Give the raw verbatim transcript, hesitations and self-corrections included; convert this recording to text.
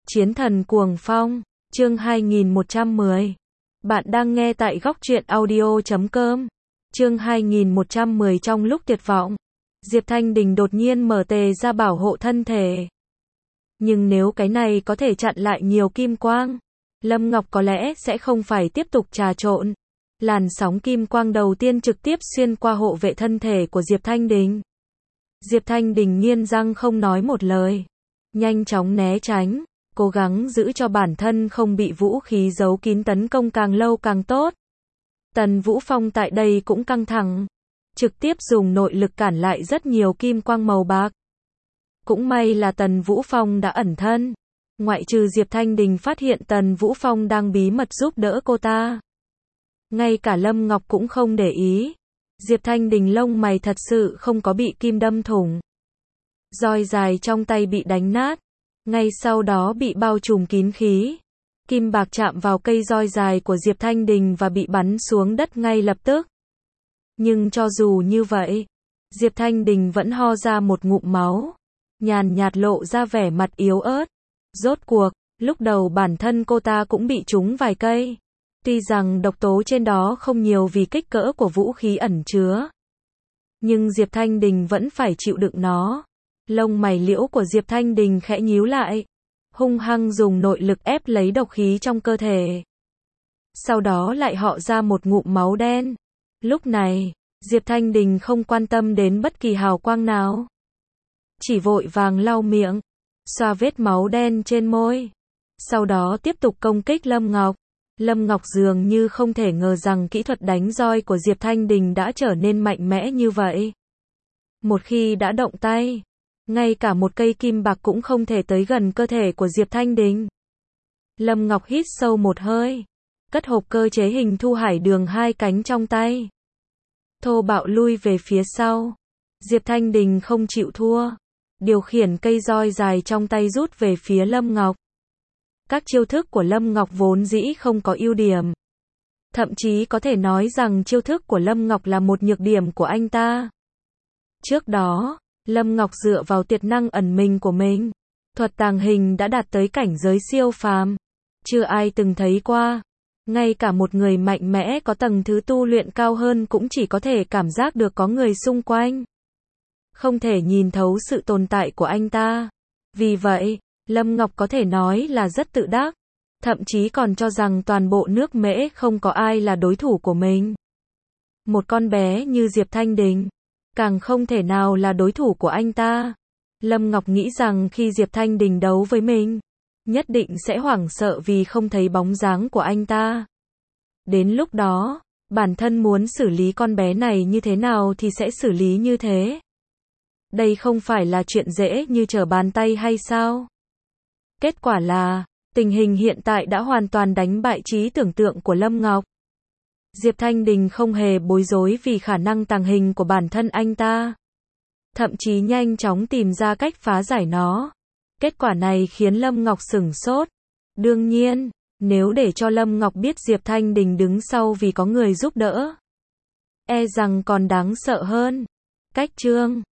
Chiến thần cuồng phong, chương hai nghìn một trăm mười. Bạn đang nghe tại góc truyện audio chấm com. Chương hai nghìn một trăm mười. Trong lúc tuyệt vọng, Diệp Thanh Đình đột nhiên mở tề ra bảo hộ thân thể. Nhưng nếu cái này có thể chặn lại nhiều kim quang, Lâm Ngọc có lẽ sẽ không phải tiếp tục trà trộn. Làn sóng kim quang đầu tiên trực tiếp xuyên qua hộ vệ thân thể của Diệp Thanh Đình. Diệp Thanh Đình nghiến răng không nói một lời, nhanh chóng né tránh, cố gắng giữ cho bản thân không bị vũ khí giấu kín tấn công càng lâu càng tốt. Tần Vũ Phong tại đây cũng căng thẳng, trực tiếp dùng nội lực cản lại rất nhiều kim quang màu bạc. Cũng may là Tần Vũ Phong đã ẩn thân, ngoại trừ Diệp Thanh Đình phát hiện Tần Vũ Phong đang bí mật giúp đỡ cô ta. Ngay cả Lâm Ngọc cũng không để ý. Diệp Thanh Đình lông mày thật sự không có bị kim đâm thủng. Roi dài trong tay bị đánh nát, ngay sau đó bị bao trùm kín khí. Kim bạc chạm vào cây roi dài của Diệp Thanh Đình và bị bắn xuống đất ngay lập tức. Nhưng cho dù như vậy, Diệp Thanh Đình vẫn ho ra một ngụm máu, nhàn nhạt lộ ra vẻ mặt yếu ớt. Rốt cuộc, lúc đầu bản thân cô ta cũng bị trúng vài cây. Tuy rằng độc tố trên đó không nhiều vì kích cỡ của vũ khí ẩn chứa, nhưng Diệp Thanh Đình vẫn phải chịu đựng nó. Lông mày liễu của Diệp Thanh Đình khẽ nhíu lại, hung hăng dùng nội lực ép lấy độc khí trong cơ thể. Sau đó lại họ ra một ngụm máu đen. Lúc này, Diệp Thanh Đình không quan tâm đến bất kỳ hào quang nào, chỉ vội vàng lau miệng, xoa vết máu đen trên môi. Sau đó tiếp tục công kích Lâm Ngọc. Lâm Ngọc dường như không thể ngờ rằng kỹ thuật đánh roi của Diệp Thanh Đình đã trở nên mạnh mẽ như vậy. Một khi đã động tay, ngay cả một cây kim bạc cũng không thể tới gần cơ thể của Diệp Thanh Đình. Lâm Ngọc hít sâu một hơi, cất hộp cơ chế hình thu hải đường hai cánh trong tay, thô bạo lui về phía sau. Diệp Thanh Đình không chịu thua, điều khiển cây roi dài trong tay rút về phía Lâm Ngọc. Các chiêu thức của Lâm Ngọc vốn dĩ không có ưu điểm. Thậm chí có thể nói rằng chiêu thức của Lâm Ngọc là một nhược điểm của anh ta. Trước đó, Lâm Ngọc dựa vào tiệt năng ẩn mình của mình, thuật tàng hình đã đạt tới cảnh giới siêu phàm, chưa ai từng thấy qua. Ngay cả một người mạnh mẽ có tầng thứ tu luyện cao hơn cũng chỉ có thể cảm giác được có người xung quanh, không thể nhìn thấu sự tồn tại của anh ta. Vì vậy, Lâm Ngọc có thể nói là rất tự đắc, thậm chí còn cho rằng toàn bộ nước Mễ không có ai là đối thủ của mình. Một con bé như Diệp Thanh Đình, càng không thể nào là đối thủ của anh ta. Lâm Ngọc nghĩ rằng khi Diệp Thanh Đình đấu với mình, nhất định sẽ hoảng sợ vì không thấy bóng dáng của anh ta. Đến lúc đó, bản thân muốn xử lý con bé này như thế nào thì sẽ xử lý như thế. Đây không phải là chuyện dễ như trở bàn tay hay sao? Kết quả là, tình hình hiện tại đã hoàn toàn đánh bại trí tưởng tượng của Lâm Ngọc. Diệp Thanh Đình không hề bối rối vì khả năng tàng hình của bản thân anh ta, thậm chí nhanh chóng tìm ra cách phá giải nó. Kết quả này khiến Lâm Ngọc sửng sốt. Đương nhiên, nếu để cho Lâm Ngọc biết Diệp Thanh Đình đứng sau vì có người giúp đỡ, e rằng còn đáng sợ hơn. Cách chương